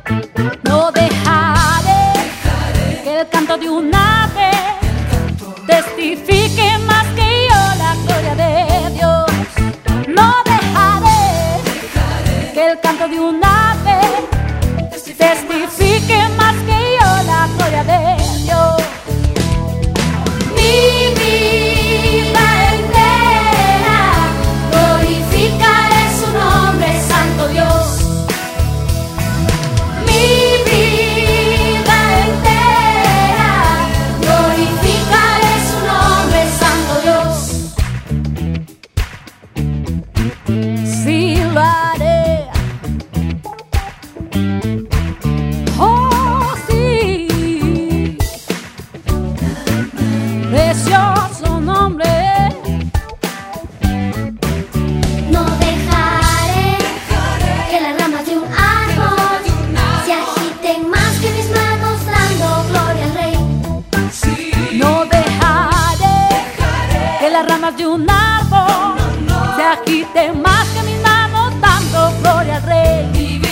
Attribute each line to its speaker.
Speaker 1: No dejaré que el canto de un ave testifique más que yo la gloria de Dios. No dejaré que el canto de un ave testifique más que yo la gloria de Dios. Mi vida entera glorificaré su nombre, Santo Dios. Mi vida entera glorificaré su nombre, Santo Dios. Sí lo haré. Oh, sí. Precioso nombre.
Speaker 2: No dejaré que las ramas de un árbol se agiten más que mis manos dando gloria al Rey.
Speaker 1: No dejaré que las ramas de un árbol se agiten más que mis manos dando gloria al Rey.